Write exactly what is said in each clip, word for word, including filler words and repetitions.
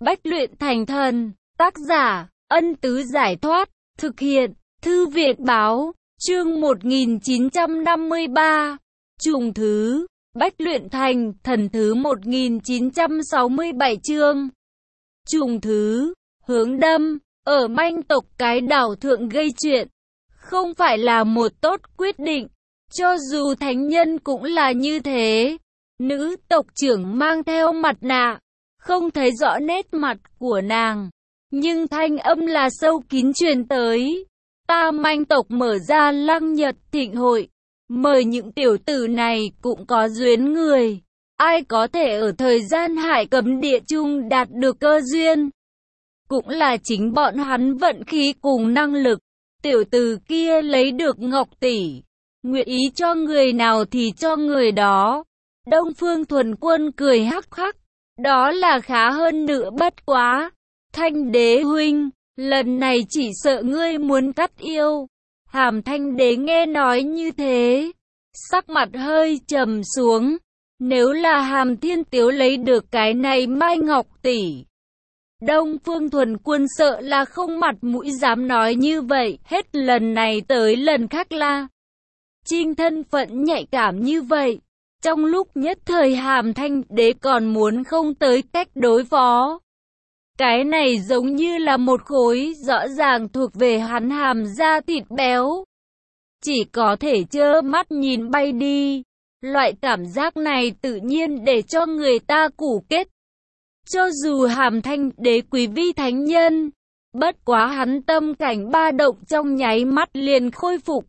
Bách luyện thành thần. Tác giả, Ân Tứ Giải Thoát. Thực hiện, Thư viện Báo. Chương một nghìn chín trăm năm mươi ba. Trùng thứ. Bách luyện thành thần thứ một nghìn chín trăm sáu mươi bảy chương. Trùng thứ. Hướng đâm. Ở manh tộc cái đảo thượng gây chuyện. Không phải là một tốt quyết định. Cho dù thánh nhân cũng là như thế. Nữ tộc trưởng mang theo mặt nạ. Không thấy rõ nét mặt của nàng. Nhưng thanh âm là sâu kín truyền tới. Ta manh tộc mở ra lăng nhật thịnh hội. Mời những tiểu tử này cũng có duyên người. Ai có thể ở thời gian hải cấm địa chung đạt được cơ duyên. Cũng là chính bọn hắn vận khí cùng năng lực. Tiểu tử kia lấy được ngọc tỷ. Nguyện ý cho người nào thì cho người đó. Đông Phương Thuần Quân cười hắc hắc. Đó là khá hơn nữa bất quá. Thanh đế huynh, lần này chỉ sợ ngươi muốn cắt yêu. Hàm Thanh đế nghe nói như thế. Sắc mặt hơi trầm xuống. Nếu là Hàm Thiên Tiếu lấy được cái này mai ngọc tỷ. Đông Phương Thuần Quân sợ là không mặt mũi dám nói như vậy. Hết lần này tới lần khác là Trinh thân phận nhạy cảm như vậy. Trong lúc nhất thời Hàm Thanh đế còn muốn không tới cách đối phó. Cái này giống như là một khối rõ ràng thuộc về hắn hàm da thịt béo. Chỉ có thể trơ mắt nhìn bay đi. Loại cảm giác này tự nhiên để cho người ta củ kết. Cho dù Hàm Thanh đế quý vi thánh nhân, bất quá hắn tâm cảnh ba động trong nháy mắt liền khôi phục.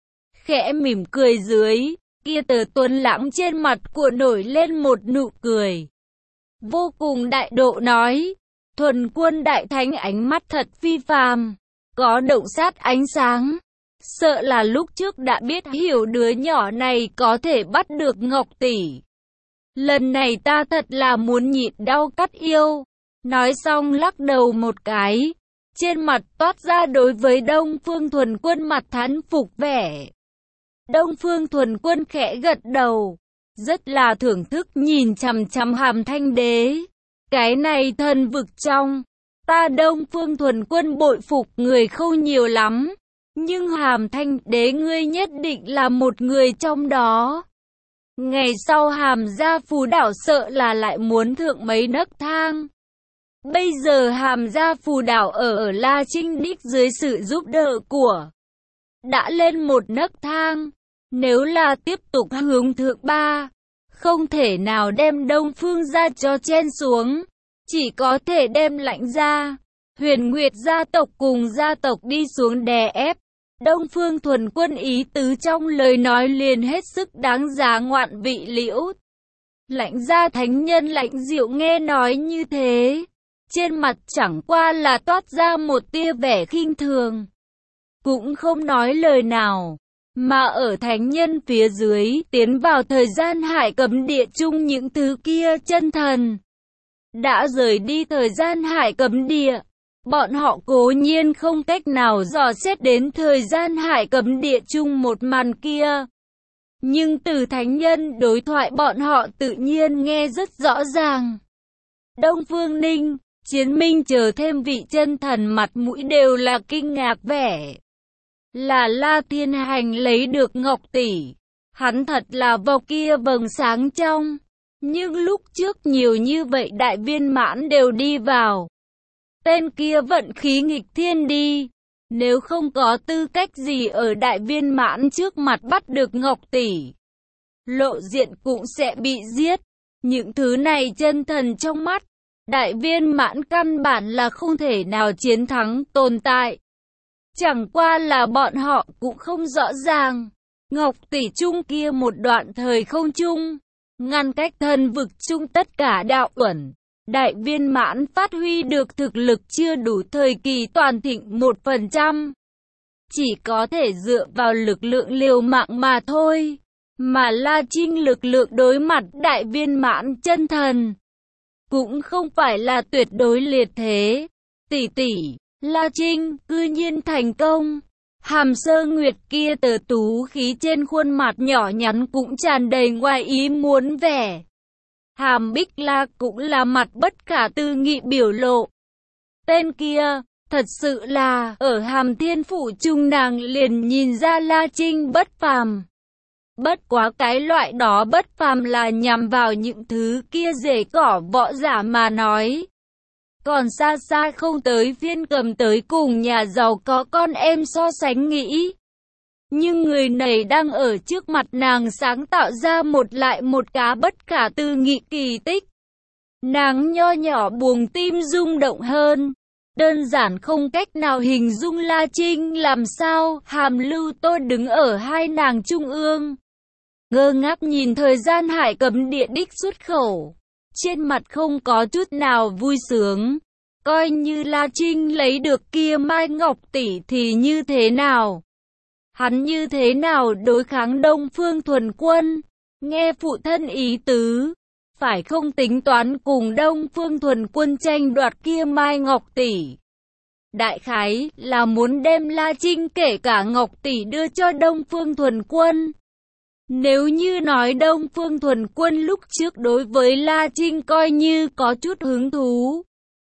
Khẽ mỉm cười dưới, kia tờ tuấn lãng trên mặt của nổi lên một nụ cười. Vô cùng đại độ nói, Thuần Quân đại thánh ánh mắt thật phi phàm, có động sát ánh sáng. Sợ là lúc trước đã biết hiểu đứa nhỏ này có thể bắt được ngọc tỷ. Lần này ta thật là muốn nhịn đau cắt yêu. Nói xong lắc đầu một cái. Trên mặt toát ra đối với Đông Phương Thuần Quân mặt thán phục vẻ. Đông Phương Thuần Quân khẽ gật đầu. Rất là thưởng thức nhìn chằm chằm Hàm Thanh đế. Cái này thần vực trong. Ta Đông Phương Thuần Quân bội phục người không nhiều lắm. Nhưng Hàm Thanh đế ngươi nhất định là một người trong đó. Ngày sau Hàm gia phù đảo sợ là lại muốn thượng mấy nấc thang. Bây giờ Hàm gia phù đảo ở ở La Trinh Đích dưới sự giúp đỡ của. Đã lên một nấc thang. Nếu là tiếp tục hướng thượng ba. Không thể nào đem Đông Phương gia cho chen xuống. Chỉ có thể đem Lãnh gia, Huyền Nguyệt gia tộc cùng gia tộc đi xuống đè ép. Đông Phương Thuần Quân ý tứ trong lời nói liền hết sức đáng giá ngoạn vị liễu. Lãnh gia thánh nhân Lãnh Diệu nghe nói như thế. Trên mặt chẳng qua là toát ra một tia vẻ khinh thường. Cũng không nói lời nào. Mà ở thánh nhân phía dưới tiến vào thời gian hải cấm địa chung những thứ kia chân thần. Đã rời đi thời gian hải cấm địa. Bọn họ cố nhiên không cách nào dò xét đến thời gian hải cấm địa chung một màn kia. Nhưng từ thánh nhân đối thoại bọn họ tự nhiên nghe rất rõ ràng. Đông Phương Ninh, Chiến Minh chờ thêm vị chân thần mặt mũi đều là kinh ngạc vẻ. Là La Thiên Hành lấy được ngọc tỷ. Hắn thật là vào kia vầng sáng trong. Nhưng lúc trước nhiều như vậy đại viên mãn đều đi vào. Tên kia vận khí nghịch thiên đi. Nếu không có tư cách gì ở đại viên mãn trước mặt bắt được ngọc tỷ. Lộ diện cũng sẽ bị giết. Những thứ này chân thần trong mắt. Đại viên mãn căn bản là không thể nào chiến thắng tồn tại. Chẳng qua là bọn họ cũng không rõ ràng. Ngọc tỷ chung kia một đoạn thời không chung. Ngăn cách thần vực chung tất cả đạo uẩn. Đại viên mãn phát huy được thực lực chưa đủ thời kỳ toàn thịnh một phần trăm. Chỉ có thể dựa vào lực lượng liều mạng mà thôi. Mà La Trinh lực lượng đối mặt đại viên mãn chân thần. Cũng không phải là tuyệt đối liệt thế. Tỷ tỷ, La Trinh cư nhiên thành công. Hàm Sơ Nguyệt kia tờ tú khí trên khuôn mặt nhỏ nhắn cũng tràn đầy ngoài ý muốn vẻ. Hàm Bích La cũng là mặt bất khả tư nghị biểu lộ. Tên kia, thật sự là, ở Hàm Thiên Phủ chung nàng liền nhìn ra La Trinh bất phàm. Bất quá cái loại đó bất phàm là nhằm vào những thứ kia rễ cỏ võ giả mà nói. Còn xa xa không tới phiên cầm tới cùng nhà giàu có con em so sánh nghĩ. Nhưng người này đang ở trước mặt nàng sáng tạo ra một lại một cá bất khả tư nghị kỳ tích. Nàng nho nhỏ buồng tim rung động hơn. Đơn giản không cách nào hình dung La Trinh làm sao. Hàm Lưu Tô đứng ở hai nàng trung ương, ngơ ngác nhìn thời gian hải cấm địa đích xuất khẩu. Trên mặt không có chút nào vui sướng. Coi như La Trinh lấy được kia Mai Ngọc tỷ thì như thế nào? Hắn như thế nào đối kháng Đông Phương Thuần Quân? Nghe phụ thân ý tứ, phải không tính toán cùng Đông Phương Thuần Quân tranh đoạt kia Mai Ngọc tỷ. Đại khái là muốn đem La Trinh kể cả Ngọc tỷ đưa cho Đông Phương Thuần Quân. Nếu như nói Đông Phương Thuần Quân lúc trước đối với La Trinh coi như có chút hứng thú,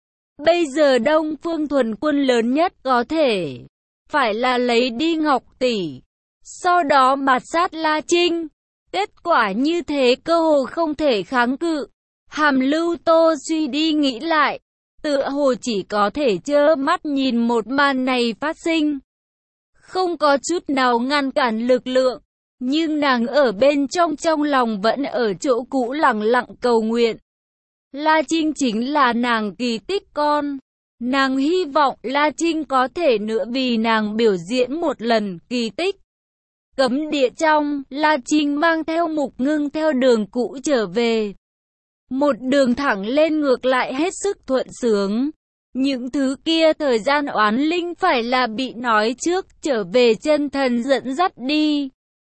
bây giờ Đông Phương Thuần Quân lớn nhất có thể phải là lấy đi Ngọc tỷ, sau đó mạt sát La Trinh. Kết quả như thế cơ hồ không thể kháng cự. Hàm Lưu Tô suy đi nghĩ lại, tựa hồ chỉ có thể trơ mắt nhìn một màn này phát sinh, không có chút nào ngăn cản lực lượng. Nhưng nàng ở bên trong trong lòng vẫn ở chỗ cũ lặng lặng cầu nguyện. La Trinh chính là nàng kỳ tích con. Nàng hy vọng La Trinh có thể nữa vì nàng biểu diễn một lần kỳ tích. Cấm địa trong, La Trinh mang theo Mục Ngưng theo đường cũ trở về. Một đường thẳng lên ngược lại hết sức thuận sướng. Những thứ kia thời gian oán linh phải là bị nói trước trở về chân thần dẫn dắt đi.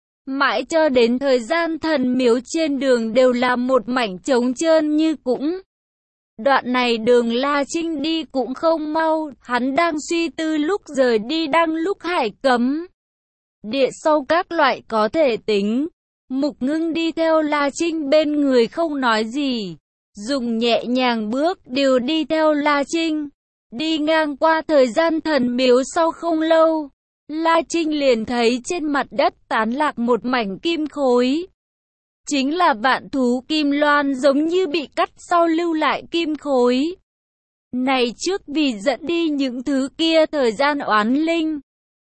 Mãi cho đến thời gian thần miếu trên đường đều là một mảnh trống trơn như cũng. Đoạn này đường La Trinh đi cũng không mau, hắn đang suy tư lúc rời đi đang lúc hải cấm địa sau các loại có thể tính. Mục Ngưng đi theo La Trinh bên người không nói gì, dùng nhẹ nhàng bước đều đi theo La Trinh. Đi ngang qua thời gian thần miếu sau không lâu, La Trinh liền thấy trên mặt đất tán lạc một mảnh kim khối. Chính là vạn thú kim loan giống như bị cắt sau lưu lại kim khối. Này trước vì dẫn đi những thứ kia thời gian oán linh,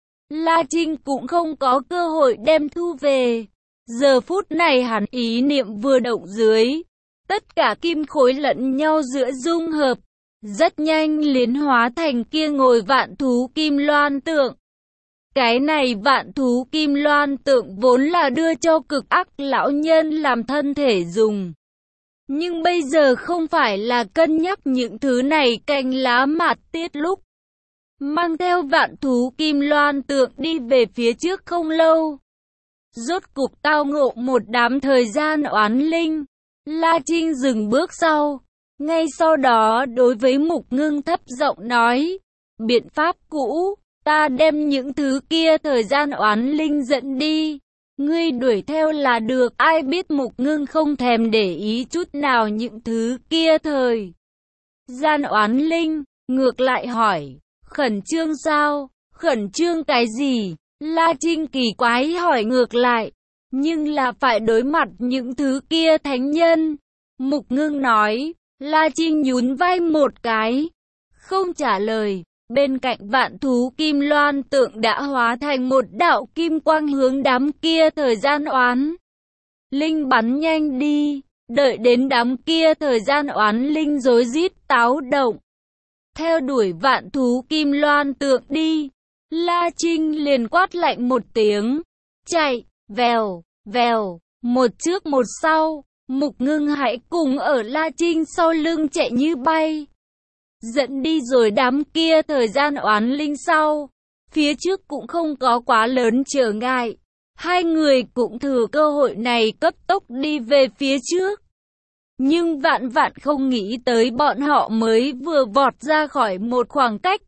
La Trinh cũng không có cơ hội đem thu về. Giờ phút này hắn ý niệm vừa động dưới, tất cả kim khối lẫn nhau giữa dung hợp, rất nhanh liền hóa thành kia ngồi vạn thú kim loan tượng. Cái này vạn thú kim loan tượng vốn là đưa cho cực ác lão nhân làm thân thể dùng. Nhưng bây giờ không phải là cân nhắc những thứ này cành lá mạt tiết lúc. Mang theo vạn thú kim loan tượng đi về phía trước không lâu. Rốt cục tao ngộ một đám thời gian oán linh. La Trinh dừng bước sau. Ngay sau đó đối với Mục Ngưng thấp giọng nói, biện pháp cũ. Ta đem những thứ kia thời gian oán linh dẫn đi, ngươi đuổi theo là được. Ai biết Mục Ngưng không thèm để ý chút nào những thứ kia thời gian oán linh, ngược lại hỏi, khẩn trương sao? Khẩn trương cái gì? La Trinh kỳ quái hỏi ngược lại, nhưng là phải đối mặt những thứ kia thánh nhân. Mục Ngưng nói. La Trinh nhún vai một cái, không trả lời. Bên cạnh vạn thú kim loan tượng đã hóa thành một đạo kim quang hướng đám kia thời gian oán linh bắn nhanh đi. Đợi đến đám kia thời gian oán linh rối rít táo động, theo đuổi vạn thú kim loan tượng đi. La Trinh liền quát lạnh một tiếng, chạy, vèo, vèo, một trước một sau. Mục Ngưng hãy cùng ở La Trinh sau lưng chạy như bay, dẫn đi rồi đám kia thời gian oán linh sau. Phía trước cũng không có quá lớn trở ngại, hai người cũng thừa cơ hội này cấp tốc đi về phía trước. Nhưng vạn vạn không nghĩ tới bọn họ mới vừa vọt ra khỏi một khoảng cách,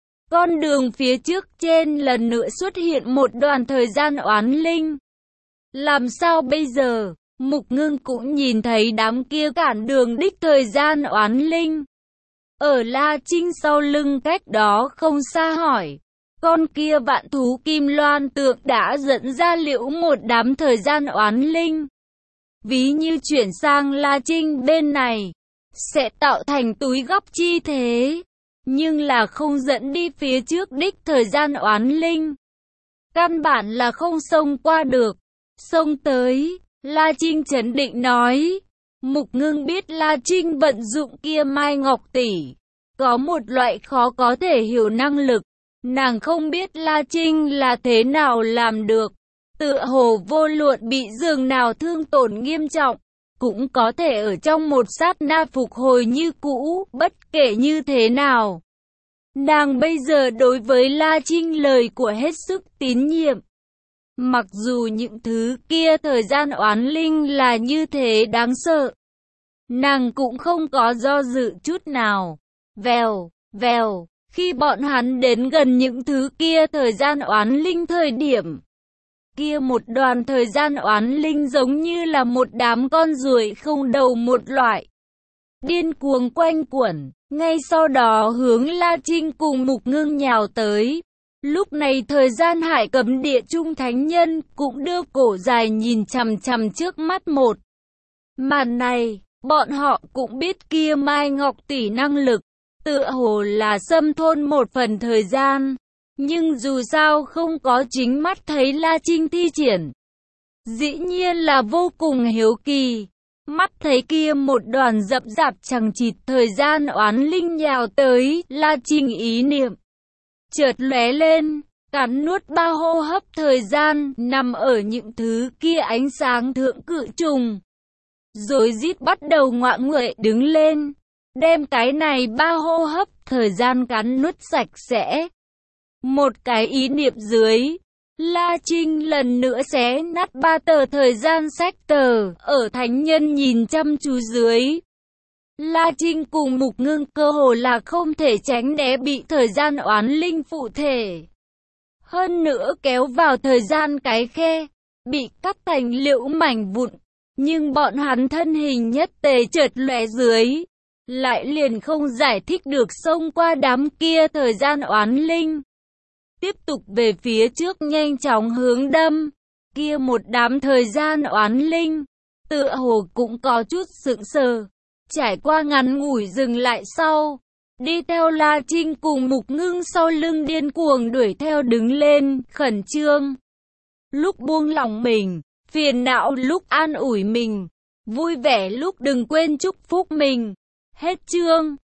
con đường phía trước trên lần nữa xuất hiện một đoàn thời gian oán linh. Làm sao bây giờ? Mục Ngưng cũng nhìn thấy đám kia cản đường đích thời gian oán linh. Ở La Trinh sau lưng cách đó không xa hỏi. Con kia vạn thú kim loan tượng đã dẫn ra liễu một đám thời gian oán linh. Ví như chuyển sang La Trinh bên này, sẽ tạo thành túi góc chi thế. Nhưng là không dẫn đi phía trước đích thời gian oán linh. Căn bản là không xông qua được. Xông tới, La Trinh trấn định nói. Mục Ngưng biết La Trinh vận dụng kia Mai Ngọc Tỷ. Có một loại khó có thể hiểu năng lực. Nàng không biết La Trinh là thế nào làm được. Tựa hồ vô luận bị giường nào thương tổn nghiêm trọng, cũng có thể ở trong một sát na phục hồi như cũ, bất kể như thế nào. Nàng bây giờ đối với La Trinh lời của hết sức tín nhiệm. Mặc dù những thứ kia thời gian oán linh là như thế đáng sợ, nàng cũng không có do dự chút nào. Vèo, vèo, khi bọn hắn đến gần những thứ kia thời gian oán linh thời điểm, kia một đoàn thời gian oán linh giống như là một đám con ruồi không đầu một loại, điên cuồng quanh quẩn, ngay sau đó hướng La Trinh cùng Mục Ngưng nhào tới. Lúc này thời gian hải cấm địa trung thánh nhân cũng đưa cổ dài nhìn chằm chằm trước mắt một màn này. Bọn họ cũng biết kia Mai Ngọc Tỷ năng lực, tựa hồ là xâm thôn một phần thời gian. Nhưng dù sao không có chính mắt thấy La Trinh thi triển, dĩ nhiên là vô cùng hiếu kỳ. Mắt thấy kia một đoàn rậm rạp chằng chịt thời gian oán linh nhào tới, La Trinh ý niệm chợt lóe lên, cắn nuốt ba hô hấp thời gian, nằm ở những thứ kia ánh sáng thượng cự trùng. Rồi rít bắt đầu ngoạ nguậy đứng lên, đem cái này ba hô hấp thời gian cắn nuốt sạch sẽ. Một cái ý niệm dưới, La Trinh lần nữa xé nát ba tờ thời gian sách tờ, ở thánh nhân nhìn chăm chú dưới. La Trinh cùng Mục Ngưng cơ hồ là không thể tránh né bị thời gian oán linh phụ thể. Hơn nữa kéo vào thời gian cái khe, bị cắt thành liễu mảnh vụn. Nhưng bọn hắn thân hình nhất tề chợt lóe dưới, lại liền không giải thích được xông qua đám kia thời gian oán linh. Tiếp tục về phía trước nhanh chóng hướng đâm, kia một đám thời gian oán linh, tựa hồ cũng có chút sững sờ, trải qua ngắn ngủi dừng lại sau, đi theo La Trinh cùng Mục Ngưng sau lưng điên cuồng đuổi theo đứng lên, khẩn trương. Lúc buông lỏng mình, phiền não lúc an ủi mình, vui vẻ lúc đừng quên chúc phúc mình. Hết chương.